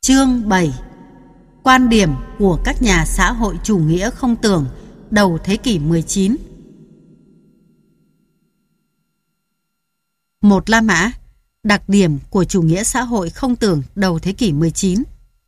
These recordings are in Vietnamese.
Chương 7. Quan điểm của các nhà xã hội chủ nghĩa không tưởng đầu thế kỷ 19. Một La Mã, đặc điểm của chủ nghĩa xã hội không tưởng đầu thế kỷ 19.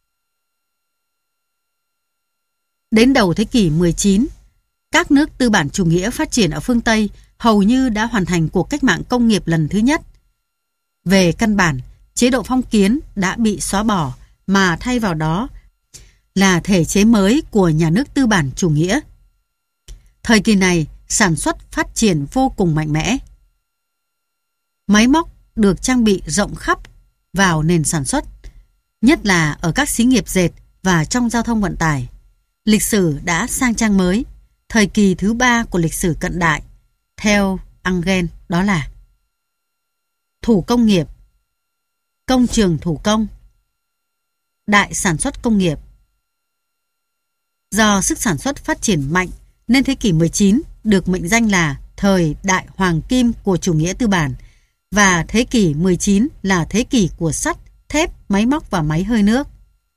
Đến đầu thế kỷ 19, các nước tư bản chủ nghĩa phát triển ở phương Tây hầu như đã hoàn thành cuộc cách mạng công nghiệp lần thứ nhất. Về căn bản, chế độ phong kiến đã bị xóa bỏ, mà thay vào đó là thể chế mới của nhà nước tư bản chủ nghĩa. Thời kỳ này, sản xuất phát triển vô cùng mạnh mẽ. Máy móc được trang bị rộng khắp vào nền sản xuất, nhất là ở các xí nghiệp dệt và trong giao thông vận tải. Lịch sử đã sang trang mới, thời kỳ thứ 3 của lịch sử cận đại, theo Engels, đó là thủ công nghiệp, công trường thủ công, đại sản xuất công nghiệp. Do sức sản xuất phát triển mạnh nên thế kỷ 19 được mệnh danh là thời đại hoàng kim của chủ nghĩa tư bản, và thế kỷ 19 là thế kỷ của sắt, thép, máy móc và máy hơi nước.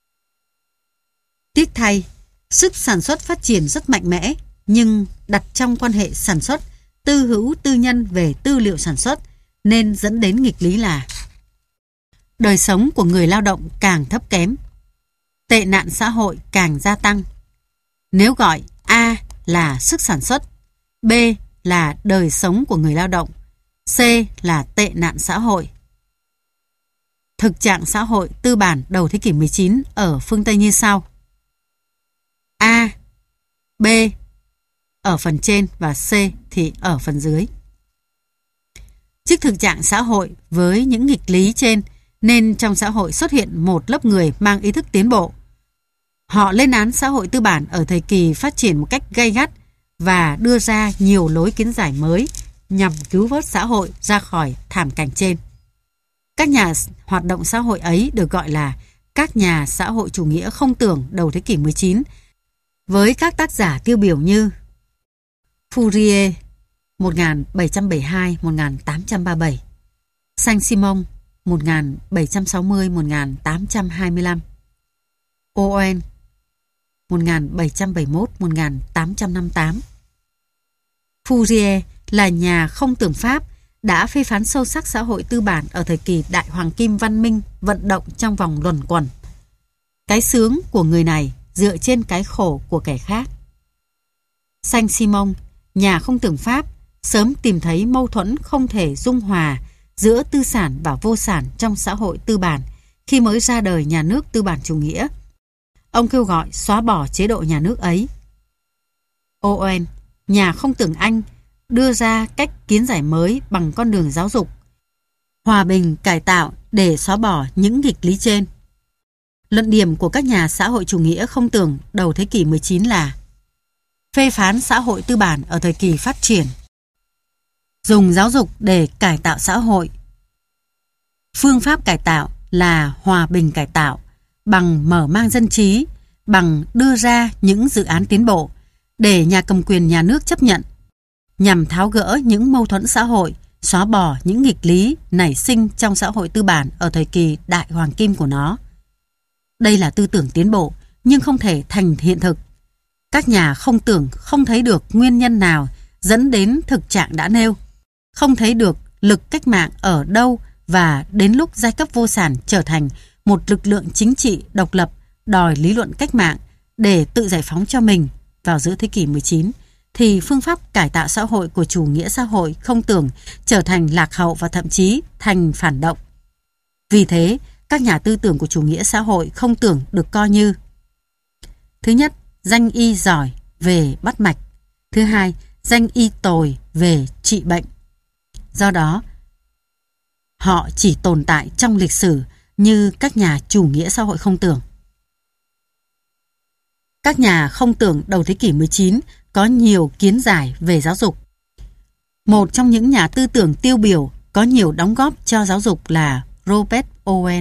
Tiếc thay, sức sản xuất phát triển rất mạnh mẽ, nhưng đặt trong quan hệ sản xuất tư hữu tư nhân về tư liệu sản xuất nên dẫn đến nghịch lý là đời sống của người lao động càng thấp kém, tệ nạn xã hội càng gia tăng. Nếu gọi A là sức sản xuất, B là đời sống của người lao động, C là tệ nạn xã hội. Thực trạng xã hội tư bản đầu thế kỷ 19 ở phương Tây như sau: A, B ở phần trên và C thì ở phần dưới. Trước thực trạng xã hội với những nghịch lý trên, nên trong xã hội xuất hiện một lớp người mang ý thức tiến bộ. Họ lên án xã hội tư bản ở thời kỳ phát triển một cách gay gắt và đưa ra nhiều lối kiến giải mới nhằm cứu vớt xã hội ra khỏi thảm cảnh trên. Các nhà hoạt động xã hội ấy được gọi là các nhà xã hội chủ nghĩa không tưởng đầu thế kỷ 19, với các tác giả tiêu biểu như Fourier 1772-1837, Saint-Simon 1760-1825, Owen 1771-1858. Fourier là nhà không tưởng Pháp đã phê phán sâu sắc xã hội tư bản ở thời kỳ đại hoàng kim văn minh vận động trong vòng luẩn quẩn. Cái sướng của người này dựa trên cái khổ của kẻ khác. Saint-Simon, nhà không tưởng Pháp, sớm tìm thấy mâu thuẫn không thể dung hòa giữa tư sản và vô sản trong xã hội tư bản khi mới ra đời nhà nước tư bản chủ nghĩa. Ông kêu gọi xóa bỏ chế độ nhà nước ấy. Owen, nhà không tưởng Anh, đưa ra cách kiến giải mới bằng con đường giáo dục, hòa bình cải tạo để xóa bỏ những nghịch lý trên. Luận điểm của các nhà xã hội chủ nghĩa không tưởng đầu thế kỷ 19 là phê phán xã hội tư bản ở thời kỳ phát triển, dùng giáo dục để cải tạo xã hội. Phương pháp cải tạo là hòa bình cải tạo, bằng mở mang dân trí, bằng đưa ra những dự án tiến bộ để nhà cầm quyền nhà nước chấp nhận, nhằm tháo gỡ những mâu thuẫn xã hội, xóa bỏ những nghịch lý nảy sinh trong xã hội tư bản ở thời kỳ đại hoàng kim của nó. Đây là tư tưởng tiến bộ, nhưng không thể thành hiện thực. Các nhà không tưởng không thấy được nguyên nhân nào dẫn đến thực trạng đã nêu, không thấy được lực cách mạng ở đâu, và đến lúc giai cấp vô sản trở thành một lực lượng chính trị độc lập đòi lý luận cách mạng để tự giải phóng cho mình vào giữa thế kỷ 19, thì phương pháp cải tạo xã hội của chủ nghĩa xã hội không tưởng trở thành lạc hậu và thậm chí thành phản động. Vì thế, các nhà tư tưởng của chủ nghĩa xã hội không tưởng được coi như: thứ nhất, danh y giỏi về bắt mạch; thứ hai, danh y tồi về trị bệnh. Do đó, họ chỉ tồn tại trong lịch sử như các nhà chủ nghĩa xã hội không tưởng. Các nhà không tưởng đầu thế kỷ 19 có nhiều kiến giải về giáo dục. Một trong những nhà tư tưởng tiêu biểu có nhiều đóng góp cho giáo dục là Robert Owen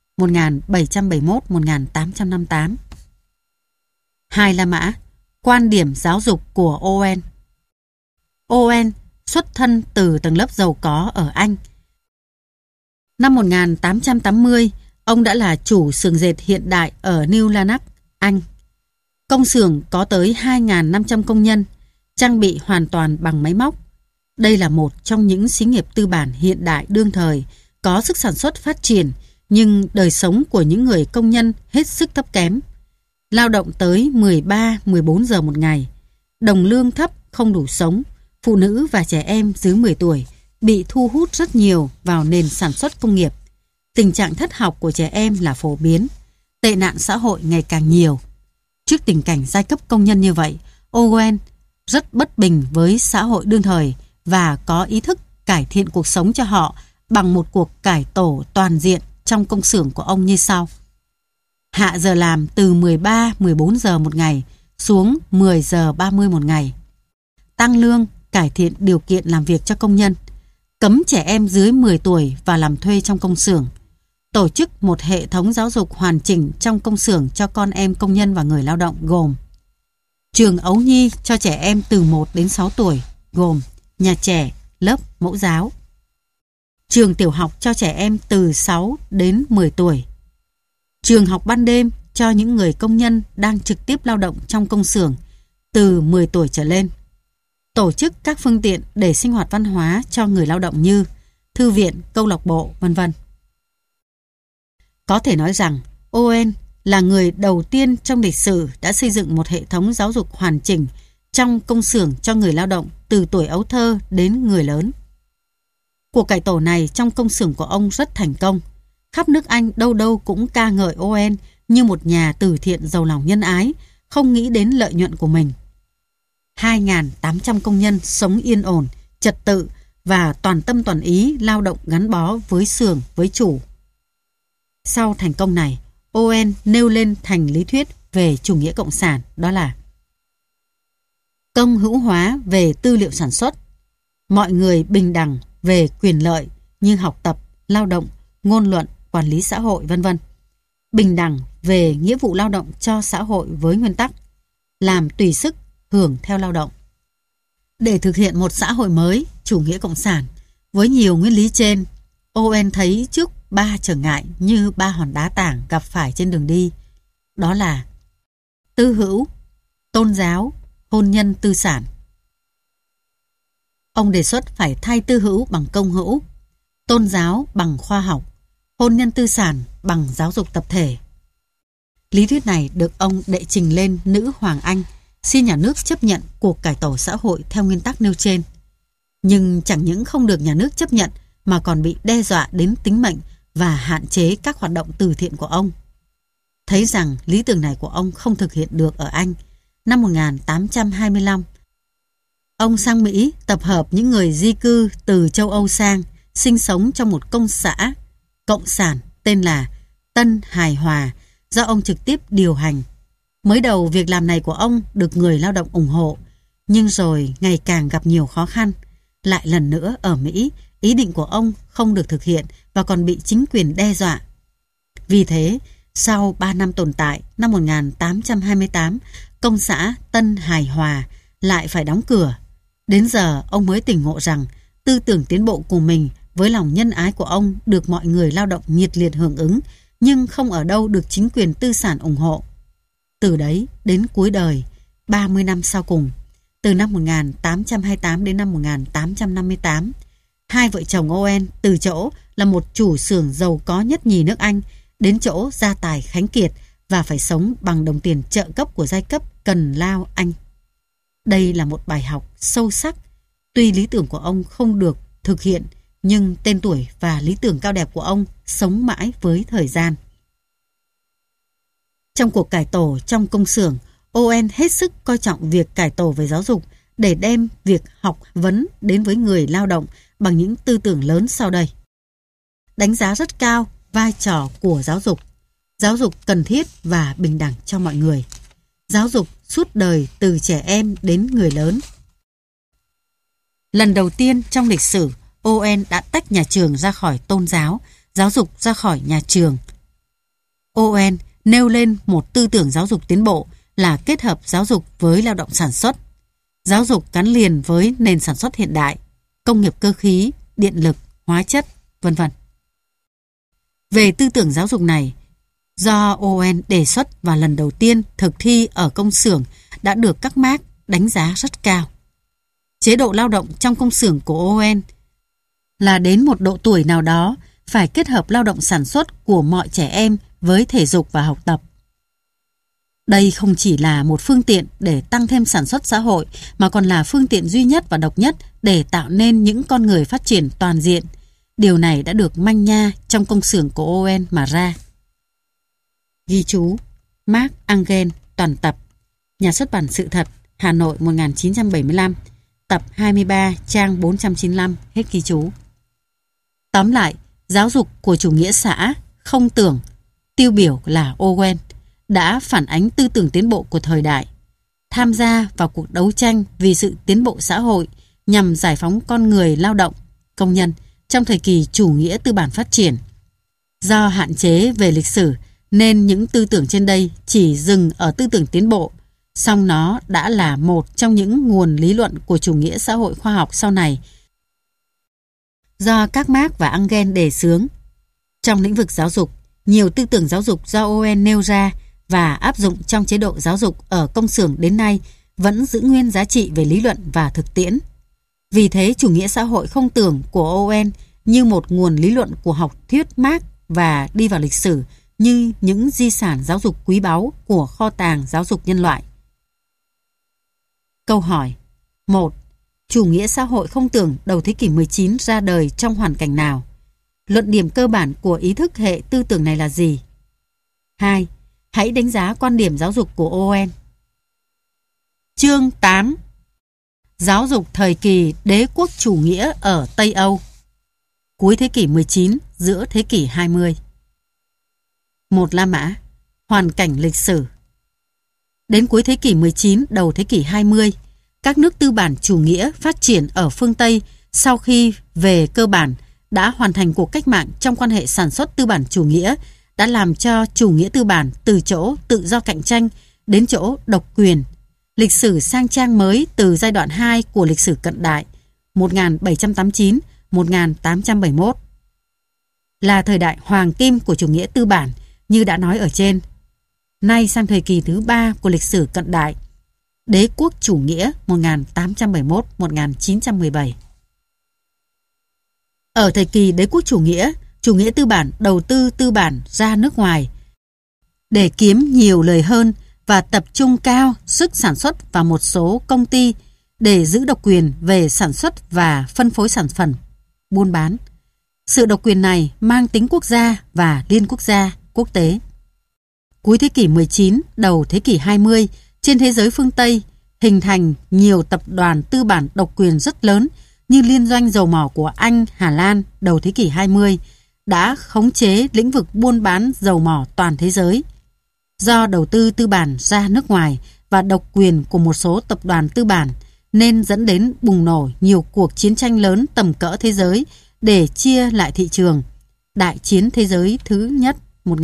1771-1858. Hai La Mã, quan điểm giáo dục của Owen. Owen xuất thân từ tầng lớp giàu có ở Anh. Năm 1880, Ông đã là chủ xưởng dệt hiện đại ở New Lanark, Anh. Công xưởng có tới 2.500 công nhân, trang bị hoàn toàn bằng máy móc. Đây là một trong những xí nghiệp tư bản hiện đại đương thời, có sức sản xuất phát triển, nhưng đời sống của những người công nhân hết sức thấp kém. Lao động tới 13-14 giờ một ngày, đồng lương thấp không đủ sống, phụ nữ và trẻ em dưới 10 tuổi bị thu hút rất nhiều vào nền sản xuất công nghiệp. Tình trạng thất học của trẻ em là phổ biến, tệ nạn xã hội ngày càng nhiều. Trước tình cảnh giai cấp công nhân như vậy, Owen rất bất bình với xã hội đương thời và có ý thức cải thiện cuộc sống cho họ bằng một cuộc cải tổ toàn diện trong công xưởng của ông như sau. Hạ giờ làm từ 13-14 giờ một ngày xuống 10 giờ 30 một ngày. Tăng lương, cải thiện điều kiện làm việc cho công nhân. Cấm trẻ em dưới 10 tuổi vào làm thuê trong công xưởng. Tổ chức một hệ thống giáo dục hoàn chỉnh trong công xưởng cho con em công nhân và người lao động gồm trường ấu nhi cho trẻ em từ 1 đến 6 tuổi gồm nhà trẻ, lớp mẫu giáo. Trường tiểu học cho trẻ em từ 6 đến 10 tuổi. Trường học ban đêm cho những người công nhân đang trực tiếp lao động trong công xưởng từ 10 tuổi trở lên. Tổ chức các phương tiện để sinh hoạt văn hóa cho người lao động như thư viện, câu lạc bộ, v.v. Có thể nói rằng Owen là người đầu tiên trong lịch sử đã xây dựng một hệ thống giáo dục hoàn chỉnh trong công xưởng cho người lao động từ tuổi ấu thơ đến người lớn. Cuộc cải tổ này trong công xưởng của ông rất thành công. Khắp nước Anh đâu đâu cũng ca ngợi Owen như một nhà từ thiện giàu lòng nhân ái, không nghĩ đến lợi nhuận của mình. 2.800 công nhân sống yên ổn, trật tự và toàn tâm toàn ý lao động gắn bó với xưởng, với chủ. Sau thành công này, Owen nêu lên thành lý thuyết về chủ nghĩa cộng sản, đó là công hữu hóa về tư liệu sản xuất, mọi người bình đẳng về quyền lợi như học tập, lao động, ngôn luận, quản lý xã hội, v.v. Bình đẳng về nghĩa vụ lao động cho xã hội với nguyên tắc làm tùy sức, hưởng theo lao động. Để thực hiện một xã hội mới, chủ nghĩa cộng sản, với nhiều nguyên lý trên, Owen thấy trước 3 trở ngại như 3 hòn đá tảng gặp phải trên đường đi. Đó là tư hữu, tôn giáo, hôn nhân tư sản. Ông đề xuất phải thay tư hữu bằng công hữu, tôn giáo bằng khoa học, hôn nhân tư sản bằng giáo dục tập thể. Lý thuyết này được ông đệ trình lên nữ hoàng Anh, xin nhà nước chấp nhận cuộc cải tổ xã hội theo nguyên tắc nêu trên. Nhưng chẳng những không được nhà nước chấp nhận mà còn bị đe dọa đến tính mệnh và hạn chế các hoạt động từ thiện của ông. Thấy rằng lý tưởng này của ông không thực hiện được ở Anh, năm 1825, ông sang Mỹ tập hợp những người di cư từ châu Âu sang, sinh sống trong một công xã cộng sản tên là Tân Hài Hòa, do ông trực tiếp điều hành. Mới đầu việc làm này của ông được người lao động ủng hộ, nhưng rồi ngày càng gặp nhiều khó khăn. Lại lần nữa ở Mỹ, ý định của ông không được thực hiện và còn bị chính quyền đe dọa. Vì thế, sau 3 năm tồn tại, năm 1828, công xã Tân Hài Hòa lại phải đóng cửa. Đến giờ, ông mới tỉnh ngộ rằng tư tưởng tiến bộ của mình với lòng nhân ái của ông được mọi người lao động nhiệt liệt hưởng ứng, nhưng không ở đâu được chính quyền tư sản ủng hộ. Từ đấy đến cuối đời, 30 năm sau cùng, từ năm 1828 đến năm 1858, hai vợ chồng Owen từ chỗ là một chủ xưởng giàu có nhất nhì nước Anh đến chỗ gia tài khánh kiệt và phải sống bằng đồng tiền trợ cấp của giai cấp cần lao Anh. Đây là một bài học sâu sắc. Tuy lý tưởng của ông không được thực hiện, nhưng tên tuổi và lý tưởng cao đẹp của ông sống mãi với thời gian. Trong cuộc cải tổ trong công xưởng, Owen hết sức coi trọng việc cải tổ về giáo dục để đem việc học vấn đến với người lao động bằng những tư tưởng lớn sau đây. Đánh giá rất cao vai trò của giáo dục cần thiết và bình đẳng cho mọi người, giáo dục suốt đời từ trẻ em đến người lớn. Lần đầu tiên trong lịch sử, Owen đã tách nhà trường ra khỏi tôn giáo, giáo dục ra khỏi nhà trường. Owen nêu lên một tư tưởng giáo dục tiến bộ là kết hợp giáo dục với lao động sản xuất. Giáo dục gắn liền với nền sản xuất hiện đại, công nghiệp cơ khí, điện lực, hóa chất, v.v. về tư tưởng giáo dục này, do Owen đề xuất và lần đầu tiên thực thi ở công xưởng đã được các Marx đánh giá rất cao. Chế độ lao động trong công xưởng của Owen là đến một độ tuổi nào đó phải kết hợp lao động sản xuất của mọi trẻ em với thể dục và học tập. Đây không chỉ là một phương tiện để tăng thêm sản xuất xã hội mà còn là phương tiện duy nhất và độc nhất để tạo nên những con người phát triển toàn diện. Điều này đã được manh nha trong công xưởng của Owen mà ra. Ghi chú: Marx Engels toàn tập. Nhà xuất bản Sự thật, Hà Nội 1975, tập 23, trang 495, hết ghi chú. Tóm lại, giáo dục của chủ nghĩa xã, không tưởng, tiêu biểu là Owen, đã phản ánh tư tưởng tiến bộ của thời đại, tham gia vào cuộc đấu tranh vì sự tiến bộ xã hội nhằm giải phóng con người lao động, công nhân trong thời kỳ chủ nghĩa tư bản phát triển. Do hạn chế về lịch sử nên những tư tưởng trên đây chỉ dừng ở tư tưởng tiến bộ, song nó đã là một trong những nguồn lý luận của chủ nghĩa xã hội khoa học sau này do các Marx và Engels đề xướng. Trong lĩnh vực giáo dục, nhiều tư tưởng giáo dục do Owen nêu ra và áp dụng trong chế độ giáo dục ở công xưởng đến nay vẫn giữ nguyên giá trị về lý luận và thực tiễn. Vì thế, chủ nghĩa xã hội không tưởng của Owen như một nguồn lý luận của học thuyết Marx và đi vào lịch sử như những di sản giáo dục quý báu của kho tàng giáo dục nhân loại. Câu hỏi 1. Chủ nghĩa xã hội không tưởng đầu thế kỷ 19 ra đời trong hoàn cảnh nào? Luận điểm cơ bản của ý thức hệ tư tưởng này là gì? 2. Hãy đánh giá quan điểm giáo dục của Owen. Chương 8. Giáo dục thời kỳ đế quốc chủ nghĩa ở Tây Âu. Cuối thế kỷ 19, giữa thế kỷ 20. 1. La Mã. Hoàn cảnh lịch sử. Đến cuối thế kỷ 19, đầu thế kỷ 20, các nước tư bản chủ nghĩa phát triển ở phương Tây sau khi về cơ bản đã hoàn thành cuộc cách mạng trong quan hệ sản xuất tư bản chủ nghĩa, đã làm cho chủ nghĩa tư bản từ chỗ tự do cạnh tranh đến chỗ độc quyền. Lịch sử sang trang mới từ giai đoạn 2 của lịch sử cận đại 1789-1871 là thời đại hoàng kim của chủ nghĩa tư bản như đã nói ở trên. Nay sang thời kỳ thứ 3 của lịch sử cận đại, đế quốc chủ nghĩa 1871-1917. Ở thời kỳ đế quốc chủ nghĩa tư bản đầu tư tư bản ra nước ngoài để kiếm nhiều lời hơn và tập trung cao sức sản xuất vào một số công ty để giữ độc quyền về sản xuất và phân phối sản phẩm, buôn bán. Sự độc quyền này mang tính quốc gia và liên quốc gia, quốc tế. Cuối thế kỷ 19, đầu thế kỷ 20, trên thế giới phương Tây hình thành nhiều tập đoàn tư bản độc quyền rất lớn như Liên doanh dầu mỏ của Anh, Hà Lan đầu thế kỷ 20 đã khống chế lĩnh vực buôn bán dầu mỏ toàn thế giới. Do đầu tư tư bản ra nước ngoài và độc quyền của một số tập đoàn tư bản nên dẫn đến bùng nổ nhiều cuộc chiến tranh lớn tầm cỡ thế giới để chia lại thị trường. Đại chiến thế giới thứ nhất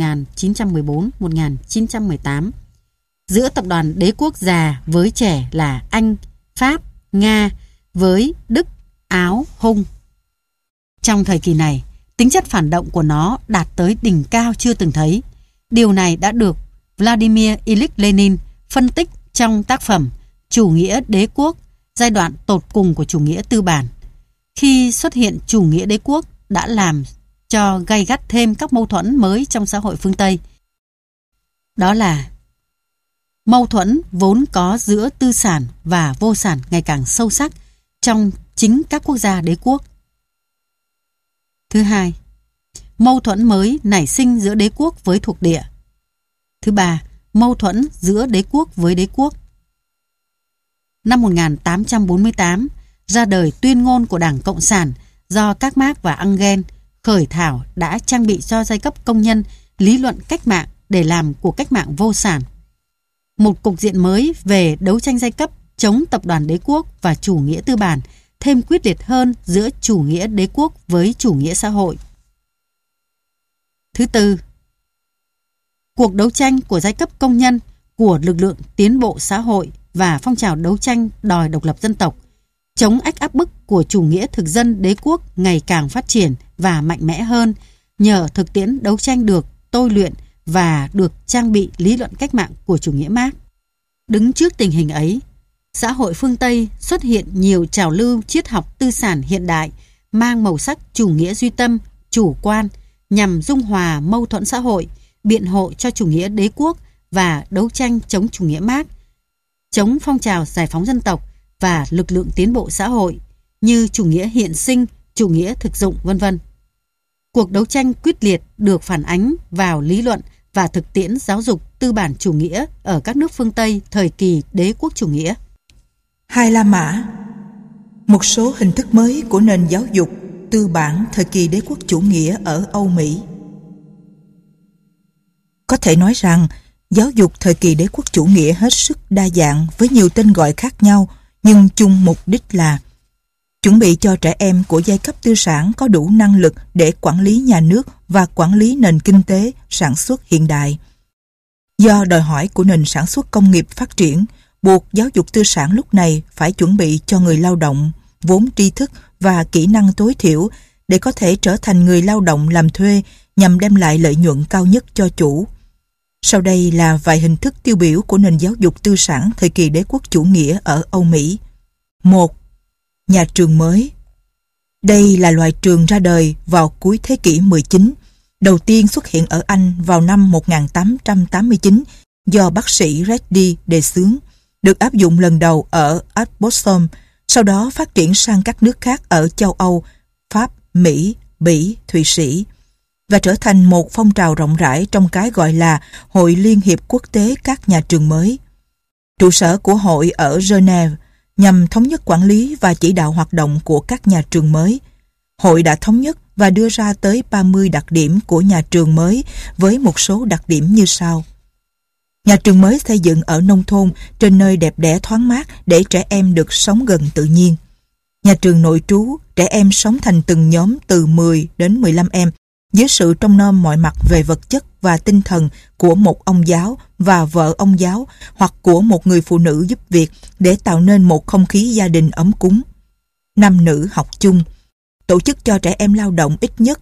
1914-1918 giữa tập đoàn đế quốc già với trẻ là Anh, Pháp, Nga với Đức, Áo, Hung. Trong thời kỳ này, tính chất phản động của nó đạt tới đỉnh cao chưa từng thấy. Điều này đã được Vladimir Ilyich Lenin phân tích trong tác phẩm Chủ nghĩa đế quốc, giai đoạn tột cùng của chủ nghĩa tư bản. Khi xuất hiện chủ nghĩa đế quốc đã làm cho gay gắt thêm các mâu thuẫn mới trong xã hội phương Tây. Đó là mâu thuẫn vốn có giữa tư sản và vô sản ngày càng sâu sắc trong chính các quốc gia đế quốc. Thứ hai, mâu thuẫn mới nảy sinh giữa đế quốc với thuộc địa. Thứ ba, mâu thuẫn giữa đế quốc với đế quốc. Năm 1848, ra đời tuyên ngôn của Đảng Cộng sản do các Marx và Engels khởi thảo đã trang bị cho giai cấp công nhân lý luận cách mạng để làm cuộc cách mạng vô sản. Một cục diện mới về đấu tranh giai cấp chống tập đoàn đế quốc và chủ nghĩa tư bản thêm quyết liệt hơn giữa chủ nghĩa đế quốc với chủ nghĩa xã hội. Thứ tư, cuộc đấu tranh của giai cấp công nhân, của lực lượng tiến bộ xã hội và phong trào đấu tranh đòi độc lập dân tộc, chống ách áp bức của chủ nghĩa thực dân đế quốc ngày càng phát triển và mạnh mẽ hơn, nhờ thực tiễn đấu tranh được tôi luyện và được trang bị lý luận cách mạng của chủ nghĩa Mác. Đứng trước tình hình ấy, xã hội phương Tây xuất hiện nhiều trào lưu triết học tư sản hiện đại mang màu sắc chủ nghĩa duy tâm, chủ quan nhằm dung hòa mâu thuẫn xã hội, biện hộ cho chủ nghĩa đế quốc và đấu tranh chống chủ nghĩa Mác, chống phong trào giải phóng dân tộc và lực lượng tiến bộ xã hội như chủ nghĩa hiện sinh, chủ nghĩa thực dụng, v.v. Cuộc đấu tranh quyết liệt được phản ánh vào lý luận và thực tiễn giáo dục tư bản chủ nghĩa ở các nước phương Tây thời kỳ đế quốc chủ nghĩa. Hai La Mã. Một số hình thức mới của nền giáo dục tư bản thời kỳ đế quốc chủ nghĩa ở Âu Mỹ. Có thể nói rằng, giáo dục thời kỳ đế quốc chủ nghĩa hết sức đa dạng với nhiều tên gọi khác nhau, nhưng chung mục đích là chuẩn bị cho trẻ em của giai cấp tư sản có đủ năng lực để quản lý nhà nước và quản lý nền kinh tế, sản xuất hiện đại. Do đòi hỏi của nền sản xuất công nghiệp phát triển, buộc giáo dục tư sản lúc này phải chuẩn bị cho người lao động vốn tri thức và kỹ năng tối thiểu để có thể trở thành người lao động làm thuê nhằm đem lại lợi nhuận cao nhất cho chủ. Sau đây là vài hình thức tiêu biểu của nền giáo dục tư sản thời kỳ đế quốc chủ nghĩa ở Âu Mỹ. 1. Nhà trường mới. Đây là loại trường ra đời vào cuối thế kỷ 19, đầu tiên xuất hiện ở Anh vào năm 1889 do bác sĩ Reddy đề xướng, được áp dụng lần đầu ở Arbroath, sau đó phát triển sang các nước khác ở châu Âu, Pháp, Mỹ, Bỉ, Thụy Sĩ, và trở thành một phong trào rộng rãi trong cái gọi là Hội Liên hiệp Quốc tế các nhà trường mới. Trụ sở của hội ở Geneva nhằm thống nhất quản lý và chỉ đạo hoạt động của các nhà trường mới. Hội đã thống nhất và đưa ra tới 30 đặc điểm của nhà trường mới với một số đặc điểm như sau. Nhà trường mới xây dựng ở nông thôn trên nơi đẹp đẽ thoáng mát để trẻ em được sống gần tự nhiên. Nhà trường nội trú, trẻ em sống thành từng nhóm từ 10 đến 15 em dưới sự trông nom mọi mặt về vật chất và tinh thần của một ông giáo và vợ ông giáo hoặc của một người phụ nữ giúp việc để tạo nên một không khí gia đình ấm cúng. Nam nữ học chung. Tổ chức cho trẻ em lao động ít nhất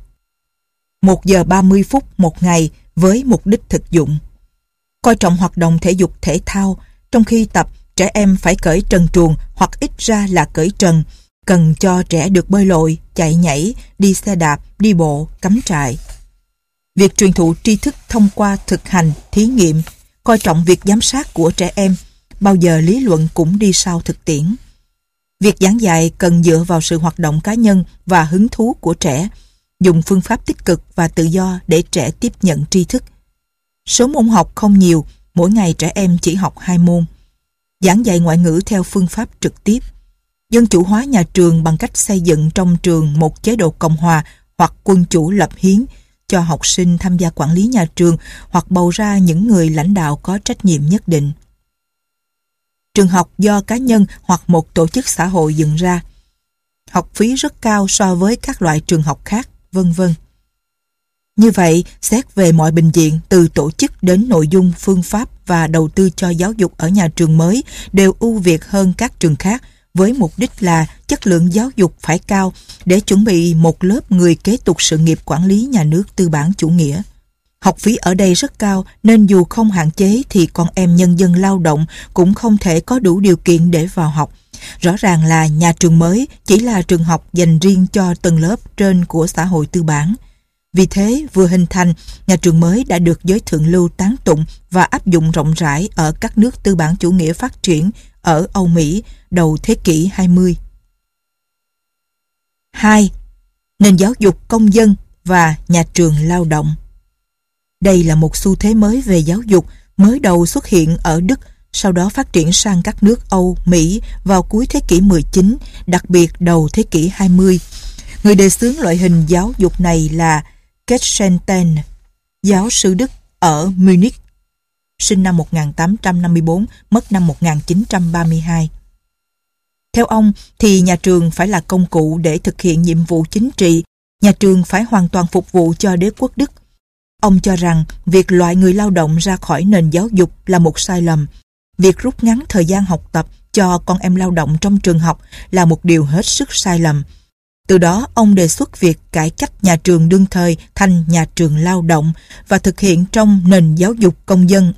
1 giờ 30 phút một ngày với mục đích thực dụng. Coi trọng hoạt động thể dục thể thao. Trong khi tập, trẻ em phải cởi trần truồng hoặc ít ra là cởi trần. Cần cho trẻ được bơi lội, chạy nhảy, đi xe đạp, đi bộ, cắm trại. Việc truyền thụ tri thức thông qua thực hành, thí nghiệm, coi trọng việc giám sát của trẻ em, bao giờ lý luận cũng đi sau thực tiễn. Việc giảng dạy cần dựa vào sự hoạt động cá nhân và hứng thú của trẻ, dùng phương pháp tích cực và tự do để trẻ tiếp nhận tri thức. Số môn học không nhiều, mỗi ngày trẻ em chỉ học 2 môn. Giảng dạy ngoại ngữ theo phương pháp trực tiếp. Dân chủ hóa nhà trường bằng cách xây dựng trong trường một chế độ cộng hòa hoặc quân chủ lập hiến, cho học sinh tham gia quản lý nhà trường hoặc bầu ra những người lãnh đạo có trách nhiệm nhất định. Trường học do cá nhân hoặc một tổ chức xã hội dựng ra. Học phí rất cao so với các loại trường học khác, v.v. Như vậy, xét về mọi bình diện, từ tổ chức đến nội dung, phương pháp và đầu tư cho giáo dục ở nhà trường mới đều ưu việt hơn các trường khác, với mục đích là chất lượng giáo dục phải cao để chuẩn bị một lớp người kế tục sự nghiệp quản lý nhà nước tư bản chủ nghĩa. Học phí ở đây rất cao nên dù không hạn chế thì con em nhân dân lao động cũng không thể có đủ điều kiện để vào học. Rõ ràng là nhà trường mới chỉ là trường học dành riêng cho tầng lớp trên của xã hội tư bản. Vì thế, vừa hình thành, nhà trường mới đã được giới thượng lưu tán tụng và áp dụng rộng rãi ở các nước tư bản chủ nghĩa phát triển ở Âu Mỹ đầu thế kỷ 20. 2. Nền giáo dục công dân và nhà trường lao động. Đây là một xu thế mới về giáo dục, mới đầu xuất hiện ở Đức, sau đó phát triển sang các nước Âu, Mỹ vào cuối thế kỷ 19, đặc biệt đầu thế kỷ 20. Người đề xướng loại hình giáo dục này là Ketschenten, giáo sư Đức ở Munich, sinh năm 1854, mất năm 1932. Theo ông thì nhà trường phải là công cụ để thực hiện nhiệm vụ chính trị, nhà trường phải hoàn toàn phục vụ cho đế quốc Đức. Ông cho rằng việc loại người lao động ra khỏi nền giáo dục là một sai lầm. Việc rút ngắn thời gian học tập cho con em lao động trong trường học là một điều hết sức sai lầm. Từ đó ông đề xuất việc cải cách nhà trường đương thời thành nhà trường lao động và thực hiện trong nền giáo dục công dân.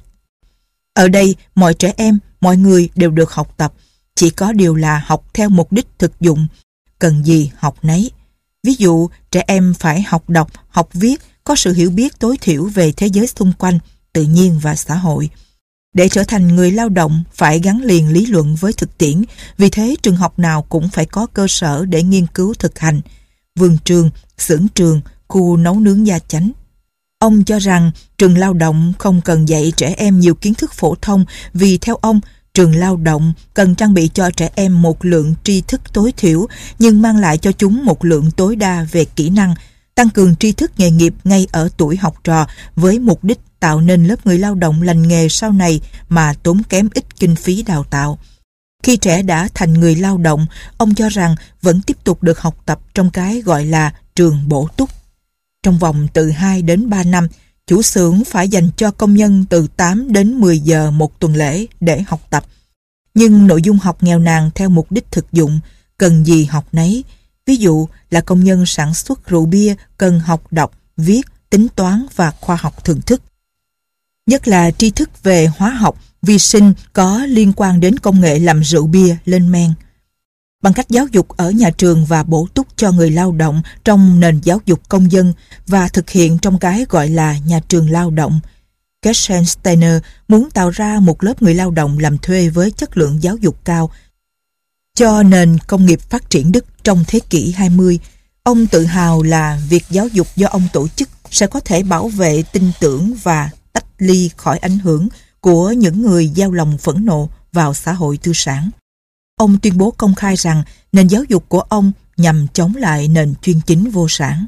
Ở đây, mọi trẻ em, mọi người đều được học tập, chỉ có điều là học theo mục đích thực dụng, cần gì học nấy. Ví dụ, trẻ em phải học đọc, học viết, có sự hiểu biết tối thiểu về thế giới xung quanh, tự nhiên và xã hội. Để trở thành người lao động phải gắn liền lý luận với thực tiễn, vì thế trường học nào cũng phải có cơ sở để nghiên cứu thực hành, vườn trường, xưởng trường, khu nấu nướng gia chánh. Ông cho rằng trường lao động không cần dạy trẻ em nhiều kiến thức phổ thông vì theo ông, trường lao động cần trang bị cho trẻ em một lượng tri thức tối thiểu nhưng mang lại cho chúng một lượng tối đa về kỹ năng, tăng cường tri thức nghề nghiệp ngay ở tuổi học trò với mục đích tạo nên lớp người lao động lành nghề sau này mà tốn kém ít kinh phí đào tạo. Khi trẻ đã thành người lao động, ông cho rằng vẫn tiếp tục được học tập trong cái gọi là trường bổ túc. Trong vòng từ 2 đến 3 năm, chủ xưởng phải dành cho công nhân từ 8 đến 10 giờ một tuần lễ để học tập. Nhưng nội dung học nghèo nàn theo mục đích thực dụng, cần gì học nấy. Ví dụ là công nhân sản xuất rượu bia cần học đọc, viết, tính toán và khoa học thưởng thức. Nhất là tri thức về hóa học, vi sinh có liên quan đến công nghệ làm rượu bia lên men. Bằng cách giáo dục ở nhà trường và bổ túc cho người lao động trong nền giáo dục công dân và thực hiện trong cái gọi là nhà trường lao động, Gerstensteiner muốn tạo ra một lớp người lao động làm thuê với chất lượng giáo dục cao cho nền công nghiệp phát triển Đức trong thế kỷ 20. Ông tự hào là việc giáo dục do ông tổ chức sẽ có thể bảo vệ tin tưởng và tách ly khỏi ảnh hưởng của những người gieo lòng phẫn nộ vào xã hội tư sản. Ông tuyên bố công khai rằng nền giáo dục của ông nhằm chống lại nền chuyên chính vô sản.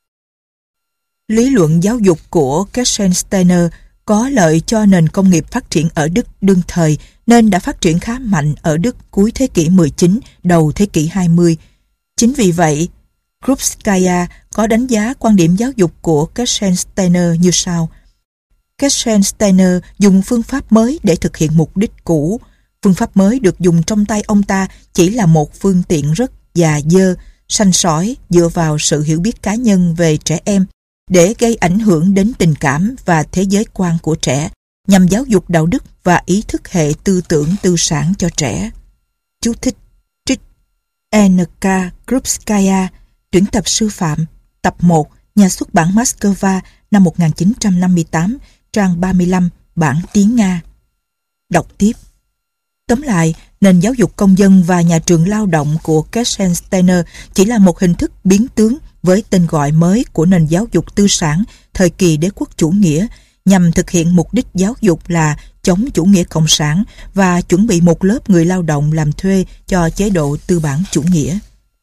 Lý luận giáo dục của Gerstensteiner có lợi cho nền công nghiệp phát triển ở Đức đương thời nên đã phát triển khá mạnh ở Đức cuối thế kỷ 19, đầu thế kỷ 20. Chính vì vậy, Krupskaya có đánh giá quan điểm giáo dục của Gerstensteiner như sau. Gerstensteiner dùng phương pháp mới để thực hiện mục đích cũ. Phương pháp mới được dùng trong tay ông ta chỉ là một phương tiện rất già dơ, sanh sỏi dựa vào sự hiểu biết cá nhân về trẻ em để gây ảnh hưởng đến tình cảm và thế giới quan của trẻ, nhằm giáo dục đạo đức và ý thức hệ tư tưởng tư sản cho trẻ. Chú thích trích N.K. Krupskaya, tuyển tập sư phạm, tập 1, nhà xuất bản Moscow, năm 1958, trang 35, bản tiếng Nga. Đọc tiếp. Tóm lại, nền giáo dục công dân và nhà trường lao động của Gerstensteiner chỉ là một hình thức biến tướng với tên gọi mới của nền giáo dục tư sản thời kỳ đế quốc chủ nghĩa, nhằm thực hiện mục đích giáo dục là chống chủ nghĩa cộng sản và chuẩn bị một lớp người lao động làm thuê cho chế độ tư bản chủ nghĩa.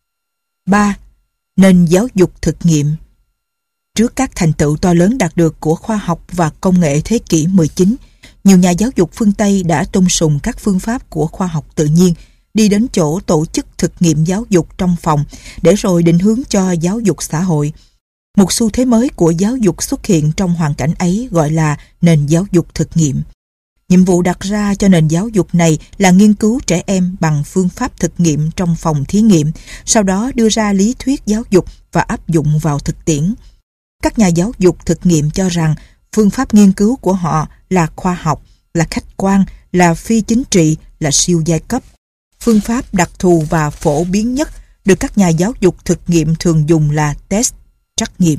3. Nền giáo dục thực nghiệm. Trước các thành tựu to lớn đạt được của khoa học và công nghệ thế kỷ 19, nhiều nhà giáo dục phương Tây đã tôn sùng các phương pháp của khoa học tự nhiên, đi đến chỗ tổ chức thực nghiệm giáo dục trong phòng để rồi định hướng cho giáo dục xã hội. Một xu thế mới của giáo dục xuất hiện trong hoàn cảnh ấy gọi là nền giáo dục thực nghiệm. Nhiệm vụ đặt ra cho nền giáo dục này là nghiên cứu trẻ em bằng phương pháp thực nghiệm trong phòng thí nghiệm, sau đó đưa ra lý thuyết giáo dục và áp dụng vào thực tiễn. Các nhà giáo dục thực nghiệm cho rằng phương pháp nghiên cứu của họ là khoa học, là khách quan, là phi chính trị, là siêu giai cấp. Phương pháp đặc thù và phổ biến nhất được các nhà giáo dục thực nghiệm thường dùng là test, trắc nghiệm.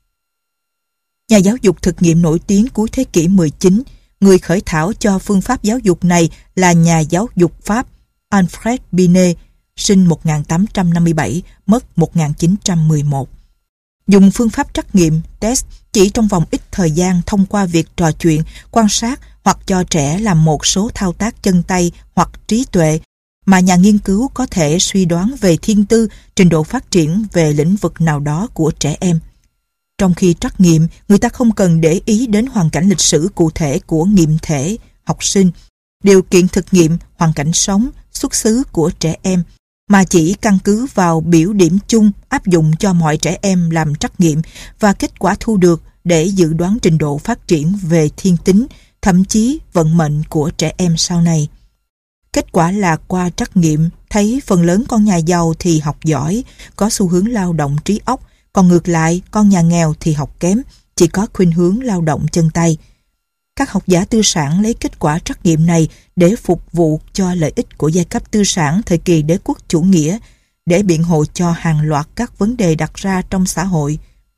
Nhà giáo dục thực nghiệm nổi tiếng cuối thế kỷ 19, người khởi thảo cho phương pháp giáo dục này là nhà giáo dục Pháp Alfred Binet, sinh 1857, mất 1911. Dùng phương pháp trắc nghiệm, test, chỉ trong vòng ít thời gian thông qua việc trò chuyện, quan sát hoặc cho trẻ làm một số thao tác chân tay hoặc trí tuệ mà nhà nghiên cứu có thể suy đoán về thiên tư, trình độ phát triển về lĩnh vực nào đó của trẻ em. Trong khi trắc nghiệm, người ta không cần để ý đến hoàn cảnh lịch sử cụ thể của nghiệm thể, học sinh, điều kiện thực nghiệm, hoàn cảnh sống, xuất xứ của trẻ em, mà chỉ căn cứ vào biểu điểm chung áp dụng cho mọi trẻ em làm trắc nghiệm và kết quả thu được để dự đoán trình độ phát triển về thiên tính, thậm chí vận mệnh của trẻ em sau này. Kết quả là qua trắc nghiệm, thấy phần lớn con nhà giàu thì học giỏi, có xu hướng lao động trí óc, còn ngược lại con nhà nghèo thì học kém, chỉ có khuynh hướng lao động chân tay. Các học giả tư sản lấy kết quả trắc nghiệm này để phục vụ cho lợi ích của giai cấp tư sản thời kỳ đế quốc chủ nghĩa, để biện hộ cho hàng loạt các vấn đề đặt ra trong xã hội.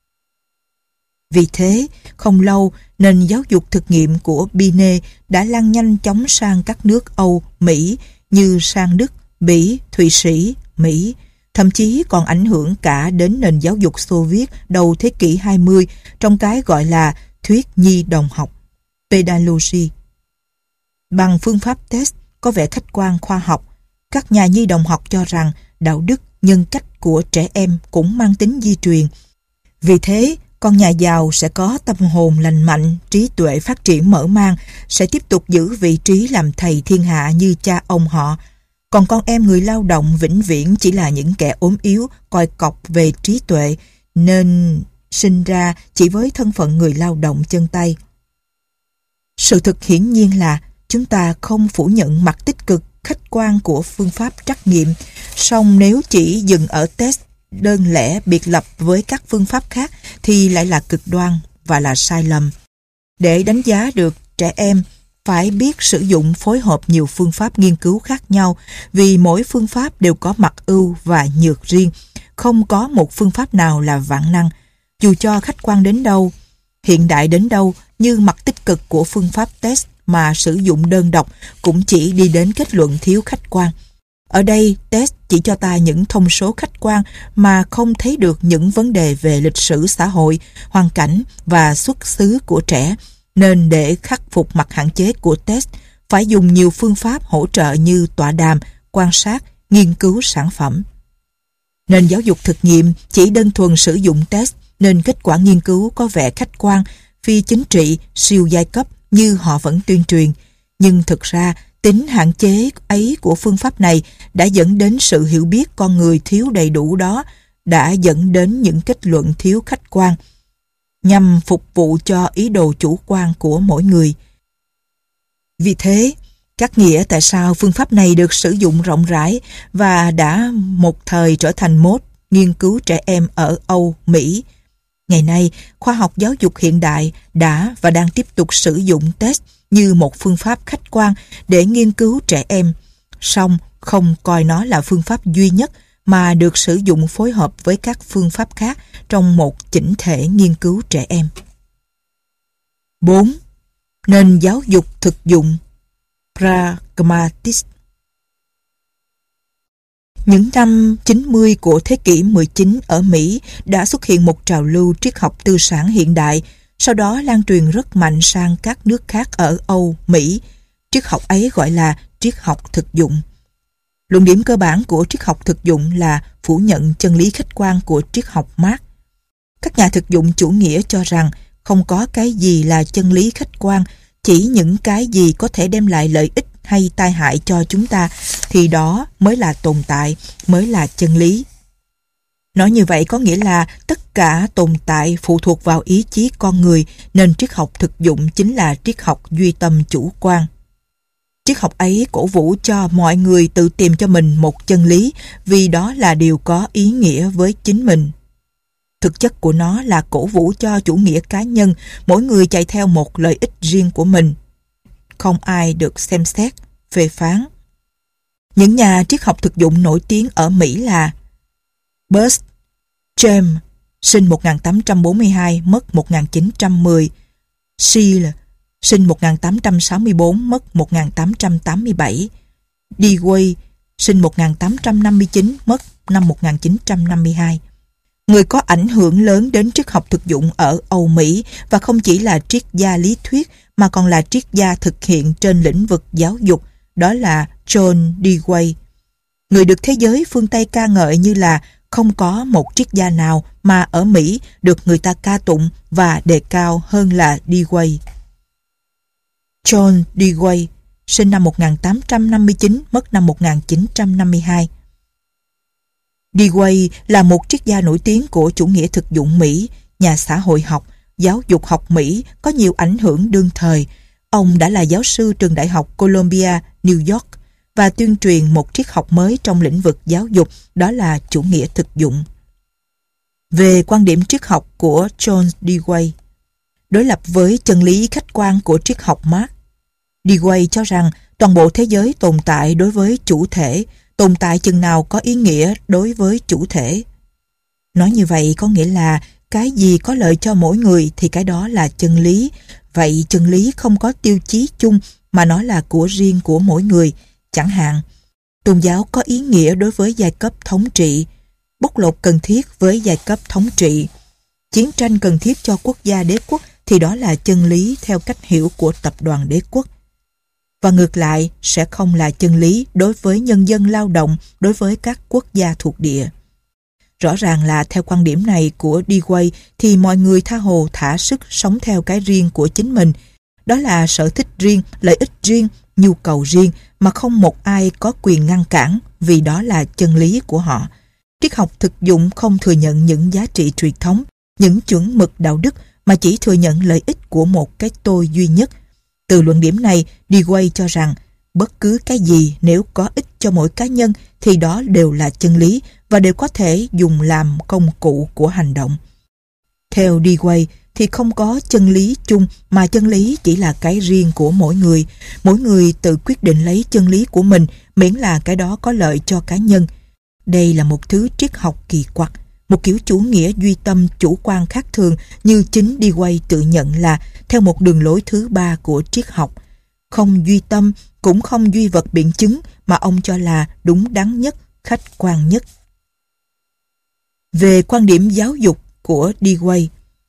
Vì thế, không lâu, nền giáo dục thực nghiệm của Binet đã lan nhanh chóng sang các nước Âu, Mỹ như sang Đức, Bỉ, Thụy Sĩ, Mỹ, thậm chí còn ảnh hưởng cả đến nền giáo dục Xô Viết đầu thế kỷ 20 trong cái gọi là thuyết nhi đồng học, pedagogy. Bằng phương pháp test có vẻ khách quan khoa học, các nhà nhi đồng học cho rằng đạo đức, nhân cách của trẻ em cũng mang tính di truyền. Vì thế, con nhà giàu sẽ có tâm hồn lành mạnh, trí tuệ phát triển mở mang, sẽ tiếp tục giữ vị trí làm thầy thiên hạ như cha ông họ. Còn con em người lao động vĩnh viễn chỉ là những kẻ ốm yếu, còi cọc về trí tuệ, nên sinh ra chỉ với thân phận người lao động chân tay. Sự thực hiển nhiên là chúng ta không phủ nhận mặt tích cực, khách quan của phương pháp trắc nghiệm, song nếu chỉ dừng ở test đơn lẻ biệt lập với các phương pháp khác thì lại là cực đoan và là sai lầm. Để đánh giá được trẻ em, phải biết sử dụng phối hợp nhiều phương pháp nghiên cứu khác nhau, vì mỗi phương pháp đều có mặt ưu và nhược riêng, không có một phương pháp nào là vạn năng. Dù cho khách quan đến đâu, hiện đại đến đâu, như mặt tích cực của phương pháp test mà sử dụng đơn độc cũng chỉ đi đến kết luận thiếu khách quan. Ở đây, test chỉ cho ta những thông số khách quan mà không thấy được những vấn đề về lịch sử xã hội, hoàn cảnh và xuất xứ của trẻ, nên để khắc phục mặt hạn chế của test, phải dùng nhiều phương pháp hỗ trợ như tọa đàm, quan sát, nghiên cứu sản phẩm. Nền giáo dục thực nghiệm chỉ đơn thuần sử dụng test, nên kết quả nghiên cứu có vẻ khách quan, phi chính trị, siêu giai cấp như họ vẫn tuyên truyền. Nhưng thực ra, tính hạn chế ấy của phương pháp này đã dẫn đến sự hiểu biết con người thiếu đầy đủ đó, đã dẫn đến những kết luận thiếu khách quan, nhằm phục vụ cho ý đồ chủ quan của mỗi người. Vì thế, các nghĩa tại sao phương pháp này được sử dụng rộng rãi và đã một thời trở thành mốt nghiên cứu trẻ em ở Âu, Mỹ. Ngày nay, khoa học giáo dục hiện đại đã và đang tiếp tục sử dụng test như một phương pháp khách quan để nghiên cứu trẻ em, song không coi nó là phương pháp duy nhất mà được sử dụng phối hợp với các phương pháp khác trong một chỉnh thể nghiên cứu trẻ em. 4. Nền giáo dục thực dụng Pragmatist. Những năm 90 của thế kỷ 19 ở Mỹ đã xuất hiện một trào lưu triết học tư sản hiện đại, sau đó lan truyền rất mạnh sang các nước khác ở Âu, Mỹ. Triết học ấy gọi là triết học thực dụng. Luận điểm cơ bản của triết học thực dụng là phủ nhận chân lý khách quan của triết học Marx. Các nhà thực dụng chủ nghĩa cho rằng không có cái gì là chân lý khách quan, chỉ những cái gì có thể đem lại lợi ích hay tai hại cho chúng ta thì đó mới là tồn tại, mới là chân lý. Nói như vậy có nghĩa là tất cả tồn tại phụ thuộc vào ý chí con người, nên triết học thực dụng chính là triết học duy tâm chủ quan. Triết học ấy cổ vũ cho mọi người tự tìm cho mình một chân lý, vì đó là điều có ý nghĩa với chính mình. Thực chất của nó là cổ vũ cho chủ nghĩa cá nhân, mỗi người chạy theo một lợi ích riêng của mình. Không ai được xem xét, phê phán. Những nhà triết học thực dụng nổi tiếng ở Mỹ là Bert James, sinh 1842, mất 1910, Scheele, sinh 1864, mất 1887, Dewey, sinh 1859, mất năm 1952. Người có ảnh hưởng lớn đến triết học thực dụng ở Âu Mỹ và không chỉ là triết gia lý thuyết mà còn là triết gia thực hiện trên lĩnh vực giáo dục, đó là John Dewey. Người được thế giới phương Tây ca ngợi như là không có một triết gia nào mà ở Mỹ được người ta ca tụng và đề cao hơn là Dewey. John Dewey, sinh năm 1859, mất năm 1952. Dewey là một triết gia nổi tiếng của chủ nghĩa thực dụng Mỹ, nhà xã hội học, giáo dục học Mỹ có nhiều ảnh hưởng đương thời. Ông đã là giáo sư trường đại học Columbia, New York, và tuyên truyền một triết học mới trong lĩnh vực giáo dục, đó là chủ nghĩa thực dụng. Về quan điểm triết học của John Dewey, đối lập với chân lý khách quan của triết học Marx, Dewey cho rằng toàn bộ thế giới tồn tại đối với chủ thể, tồn tại chừng nào có ý nghĩa đối với chủ thể. Nói như vậy có nghĩa là cái gì có lợi cho mỗi người thì cái đó là chân lý. Vậy chân lý không có tiêu chí chung mà nó là của riêng của mỗi người. Chẳng hạn, tôn giáo có ý nghĩa đối với giai cấp thống trị, bóc lột cần thiết với giai cấp thống trị, chiến tranh cần thiết cho quốc gia đế quốc thì đó là chân lý theo cách hiểu của tập đoàn đế quốc. Và ngược lại sẽ không là chân lý đối với nhân dân lao động, đối với các quốc gia thuộc địa. Rõ ràng là theo quan điểm này của Dewey thì mọi người tha hồ thả sức sống theo cái riêng của chính mình. Đó là sở thích riêng, lợi ích riêng, nhu cầu riêng mà không một ai có quyền ngăn cản vì đó là chân lý của họ. Triết học thực dụng không thừa nhận những giá trị truyền thống, những chuẩn mực đạo đức mà chỉ thừa nhận lợi ích của một cái tôi duy nhất. Từ luận điểm này, Dewey cho rằng bất cứ cái gì nếu có ích cho mỗi cá nhân thì đó đều là chân lý và đều có thể dùng làm công cụ của hành động. Theo Dewey thì không có chân lý chung mà chân lý chỉ là cái riêng của mỗi người. Mỗi người tự quyết định lấy chân lý của mình miễn là cái đó có lợi cho cá nhân. Đây là một thứ triết học kỳ quặc, một kiểu chủ nghĩa duy tâm chủ quan khác thường như chính Dewey tự nhận là theo một đường lối thứ ba của triết học. Không duy tâm cũng không duy vật biện chứng mà ông cho là đúng đắn nhất, khách quan nhất. Về quan điểm giáo dục của Dewey,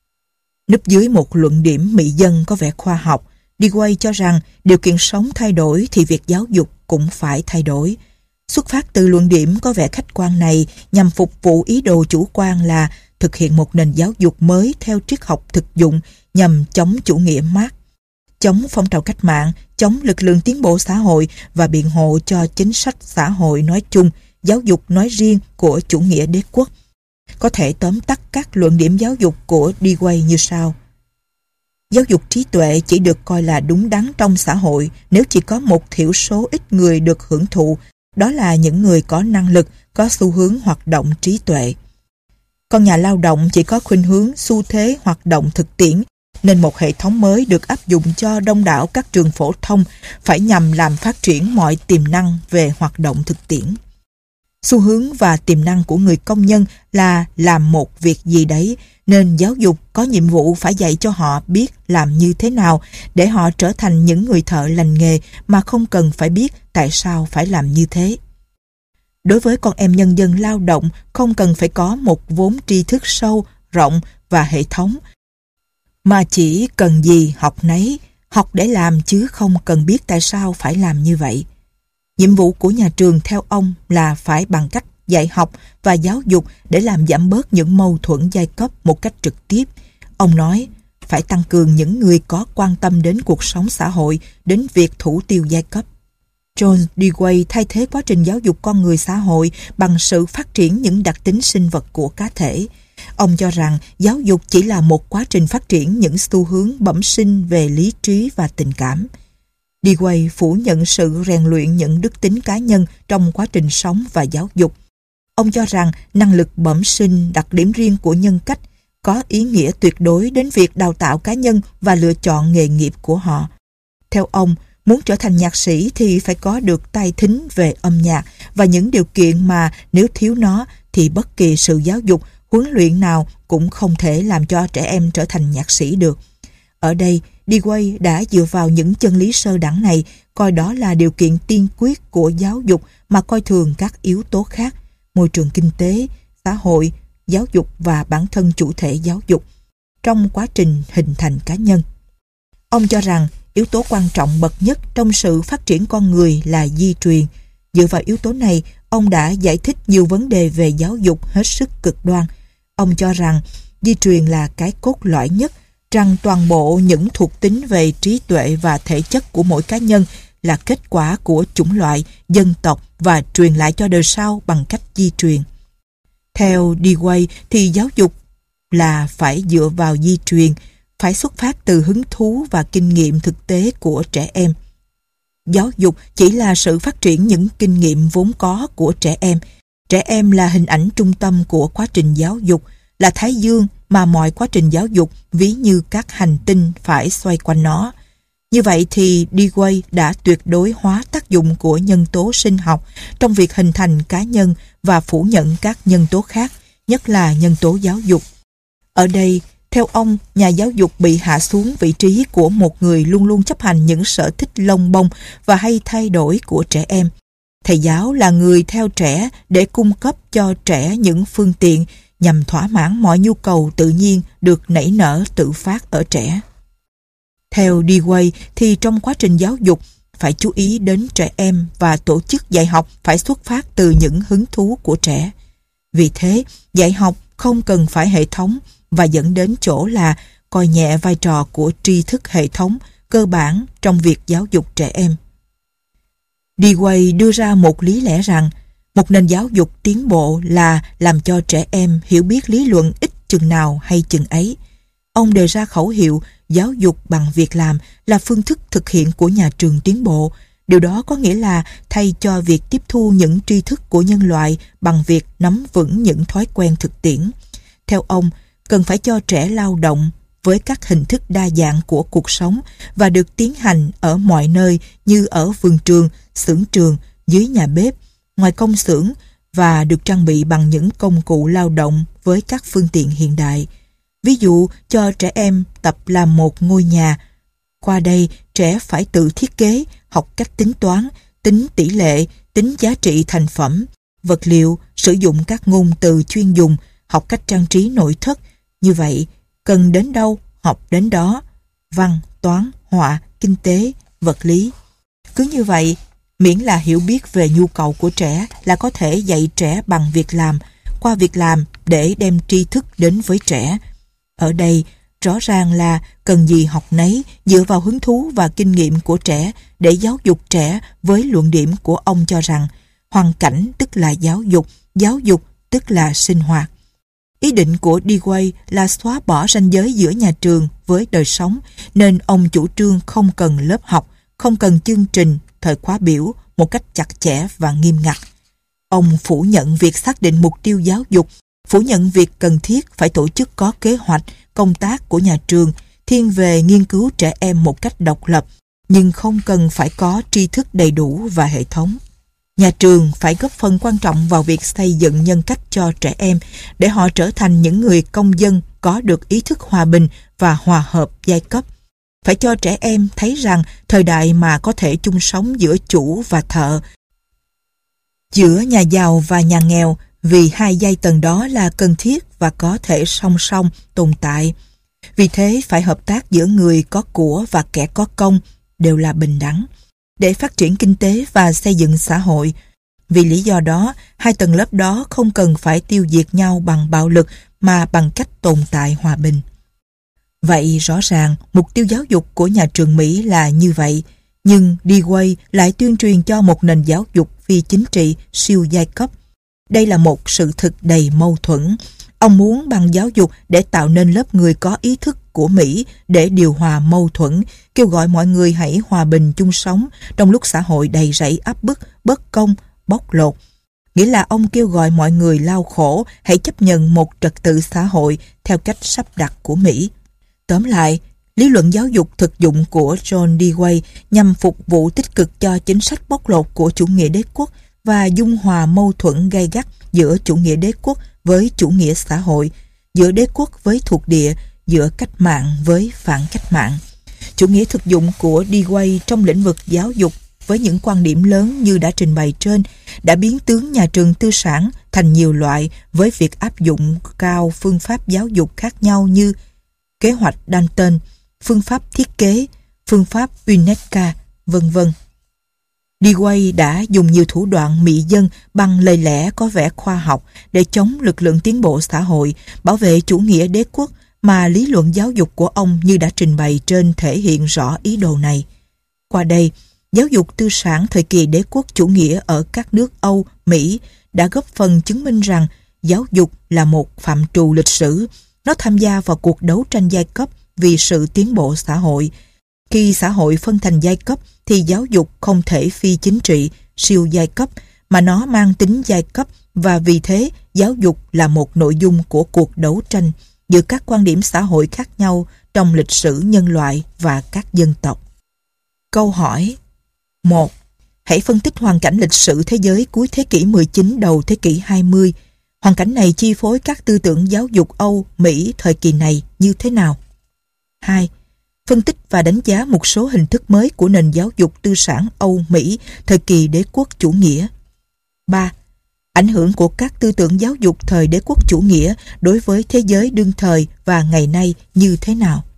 núp dưới một luận điểm mị dân có vẻ khoa học, Dewey cho rằng điều kiện sống thay đổi thì việc giáo dục cũng phải thay đổi. Xuất phát từ luận điểm có vẻ khách quan này nhằm phục vụ ý đồ chủ quan là thực hiện một nền giáo dục mới theo triết học thực dụng nhằm chống chủ nghĩa Marx, chống phong trào cách mạng, chống lực lượng tiến bộ xã hội và biện hộ cho chính sách xã hội nói chung, giáo dục nói riêng của chủ nghĩa đế quốc. Có thể tóm tắt các luận điểm giáo dục của Dewey như sau. Giáo dục trí tuệ chỉ được coi là đúng đắn trong xã hội nếu chỉ có một thiểu số ít người được hưởng thụ, đó là những người có năng lực, có xu hướng hoạt động trí tuệ. Con nhà lao động chỉ có khuynh hướng xu thế hoạt động thực tiễn, nên một hệ thống mới được áp dụng cho đông đảo các trường phổ thông phải nhằm làm phát triển mọi tiềm năng về hoạt động thực tiễn. Xu hướng và tiềm năng của người công nhân là làm một việc gì đấy, nên giáo dục có nhiệm vụ phải dạy cho họ biết làm như thế nào để họ trở thành những người thợ lành nghề mà không cần phải biết tại sao phải làm như thế. Đối với con em nhân dân lao động không cần phải có một vốn tri thức sâu, rộng và hệ thống, mà chỉ cần gì học nấy, học để làm chứ không cần biết tại sao phải làm như vậy. Nhiệm vụ của nhà trường theo ông là phải bằng cách dạy học và giáo dục để làm giảm bớt những mâu thuẫn giai cấp một cách trực tiếp. Ông nói, phải tăng cường những người có quan tâm đến cuộc sống xã hội, đến việc thủ tiêu giai cấp. John Dewey thay thế quá trình giáo dục con người xã hội bằng sự phát triển những đặc tính sinh vật của cá thể. Ông cho rằng giáo dục chỉ là một quá trình phát triển những xu hướng bẩm sinh về lý trí và tình cảm. Dewey phủ nhận sự rèn luyện những đức tính cá nhân trong quá trình sống và giáo dục. Ông cho rằng năng lực bẩm sinh, đặc điểm riêng của nhân cách có ý nghĩa tuyệt đối đến việc đào tạo cá nhân và lựa chọn nghề nghiệp của họ. Theo ông, muốn trở thành nhạc sĩ thì phải có được tai thính về âm nhạc và những điều kiện mà nếu thiếu nó thì bất kỳ sự giáo dục, huấn luyện nào cũng không thể làm cho trẻ em trở thành nhạc sĩ được. Ở đây, Dewey đã dựa vào những chân lý sơ đẳng này, coi đó là điều kiện tiên quyết của giáo dục mà coi thường các yếu tố khác, môi trường kinh tế, xã hội, giáo dục và bản thân chủ thể giáo dục trong quá trình hình thành cá nhân. Ông cho rằng yếu tố quan trọng bậc nhất trong sự phát triển con người là di truyền. Dựa vào yếu tố này, ông đã giải thích nhiều vấn đề về giáo dục hết sức cực đoan. Ông cho rằng di truyền là cái cốt lõi nhất, rằng toàn bộ những thuộc tính về trí tuệ và thể chất của mỗi cá nhân là kết quả của chủng loại, dân tộc và truyền lại cho đời sau bằng cách di truyền. Theo Dewey thì giáo dục là phải dựa vào di truyền, phải xuất phát từ hứng thú và kinh nghiệm thực tế của trẻ em. Giáo dục chỉ là sự phát triển những kinh nghiệm vốn có của trẻ em. Trẻ em là hình ảnh trung tâm của quá trình giáo dục, là thái dương mà mọi quá trình giáo dục ví như các hành tinh phải xoay quanh nó. Như vậy thì Dewey đã tuyệt đối hóa tác dụng của nhân tố sinh học trong việc hình thành cá nhân và phủ nhận các nhân tố khác, nhất là nhân tố giáo dục. Ở đây, theo ông, nhà giáo dục bị hạ xuống vị trí của một người luôn luôn chấp hành những sở thích lông bông và hay thay đổi của trẻ em. Thầy giáo là người theo trẻ để cung cấp cho trẻ những phương tiện nhằm thỏa mãn mọi nhu cầu tự nhiên được nảy nở tự phát ở trẻ. Theo Dewey thì trong quá trình giáo dục phải chú ý đến trẻ em và tổ chức dạy học phải xuất phát từ những hứng thú của trẻ. Vì thế, dạy học không cần phải hệ thống và dẫn đến chỗ là coi nhẹ vai trò của tri thức hệ thống cơ bản trong việc giáo dục trẻ em. Dewey đưa ra một lý lẽ rằng một nền giáo dục tiến bộ là làm cho trẻ em hiểu biết lý luận ít chừng nào hay chừng ấy. Ông đề ra khẩu hiệu giáo dục bằng việc làm là phương thức thực hiện của nhà trường tiến bộ. Điều đó có nghĩa là thay cho việc tiếp thu những tri thức của nhân loại bằng việc nắm vững những thói quen thực tiễn. Theo ông, cần phải cho trẻ lao động với các hình thức đa dạng của cuộc sống và được tiến hành ở mọi nơi như ở vườn trường, xưởng trường, dưới nhà bếp, ngoài công xưởng và được trang bị bằng những công cụ lao động với các phương tiện hiện đại. Ví dụ, cho trẻ em tập làm một ngôi nhà. Qua đây, trẻ phải tự thiết kế, học cách tính toán, tính tỷ lệ, tính giá trị thành phẩm, vật liệu, sử dụng các ngôn từ chuyên dùng, học cách trang trí nội thất. Như vậy, cần đến đâu, học đến đó. Văn, toán, họa, kinh tế, vật lý. Cứ như vậy, miễn là hiểu biết về nhu cầu của trẻ là có thể dạy trẻ bằng việc làm, qua việc làm để đem tri thức đến với trẻ. Ở đây, rõ ràng là cần gì học nấy dựa vào hứng thú và kinh nghiệm của trẻ để giáo dục trẻ với luận điểm của ông cho rằng hoàn cảnh tức là giáo dục tức là sinh hoạt. Ý định của Dewey là xóa bỏ ranh giới giữa nhà trường với đời sống, nên ông chủ trương không cần lớp học, không cần chương trình, thời khóa biểu một cách chặt chẽ và nghiêm ngặt. Ông phủ nhận việc xác định mục tiêu giáo dục, phủ nhận việc cần thiết phải tổ chức có kế hoạch, công tác của nhà trường, thiên về nghiên cứu trẻ em một cách độc lập, nhưng không cần phải có tri thức đầy đủ và hệ thống. Nhà trường phải góp phần quan trọng vào việc xây dựng nhân cách cho trẻ em để họ trở thành những người công dân có được ý thức hòa bình và hòa hợp giai cấp. Phải cho trẻ em thấy rằng thời đại mà có thể chung sống giữa chủ và thợ, giữa nhà giàu và nhà nghèo, vì hai giai tầng đó là cần thiết và có thể song song tồn tại. Vì thế phải hợp tác giữa người có của và kẻ có công đều là bình đẳng để phát triển kinh tế và xây dựng xã hội. Vì lý do đó, hai tầng lớp đó không cần phải tiêu diệt nhau bằng bạo lực mà bằng cách tồn tại hòa bình. Vậy rõ ràng, mục tiêu giáo dục của nhà trường Mỹ là như vậy, nhưng Dewey lại tuyên truyền cho một nền giáo dục phi chính trị siêu giai cấp. Đây là một sự thực đầy mâu thuẫn. Ông muốn bằng giáo dục để tạo nên lớp người có ý thức của Mỹ để điều hòa mâu thuẫn, kêu gọi mọi người hãy hòa bình chung sống trong lúc xã hội đầy rẫy áp bức, bất công, bóc lột. Nghĩa là ông kêu gọi mọi người lao khổ hãy chấp nhận một trật tự xã hội theo cách sắp đặt của Mỹ. Tóm lại, lý luận giáo dục thực dụng của John Dewey nhằm phục vụ tích cực cho chính sách bóc lột của chủ nghĩa đế quốc và dung hòa mâu thuẫn gay gắt giữa chủ nghĩa đế quốc với chủ nghĩa xã hội, giữa đế quốc với thuộc địa, giữa cách mạng với phản cách mạng. Chủ nghĩa thực dụng của Dewey trong lĩnh vực giáo dục với những quan điểm lớn như đã trình bày trên đã biến tướng nhà trường tư sản thành nhiều loại với việc áp dụng cao phương pháp giáo dục khác nhau như kế hoạch Dalton, phương pháp thiết kế, phương pháp Winnetka, vân vân. Dewey đã dùng nhiều thủ đoạn mị dân bằng lời lẽ có vẻ khoa học để chống lực lượng tiến bộ xã hội, bảo vệ chủ nghĩa đế quốc mà lý luận giáo dục của ông như đã trình bày trên thể hiện rõ ý đồ này. Qua đây, giáo dục tư sản thời kỳ đế quốc chủ nghĩa ở các nước Âu, Mỹ đã góp phần chứng minh rằng giáo dục là một phạm trù lịch sử. Nó tham gia vào cuộc đấu tranh giai cấp vì sự tiến bộ xã hội. Khi xã hội phân thành giai cấp thì giáo dục không thể phi chính trị, siêu giai cấp, mà nó mang tính giai cấp, và vì thế giáo dục là một nội dung của cuộc đấu tranh giữa các quan điểm xã hội khác nhau trong lịch sử nhân loại và các dân tộc. Câu hỏi 1. Hãy phân tích hoàn cảnh lịch sử thế giới cuối thế kỷ 19 đầu thế kỷ 20. Hoàn cảnh này chi phối các tư tưởng giáo dục Âu, Mỹ thời kỳ này như thế nào? 2. Phân tích và đánh giá một số hình thức mới của nền giáo dục tư sản Âu, Mỹ thời kỳ đế quốc chủ nghĩa. 3. Ảnh hưởng của các tư tưởng giáo dục thời đế quốc chủ nghĩa đối với thế giới đương thời và ngày nay như thế nào?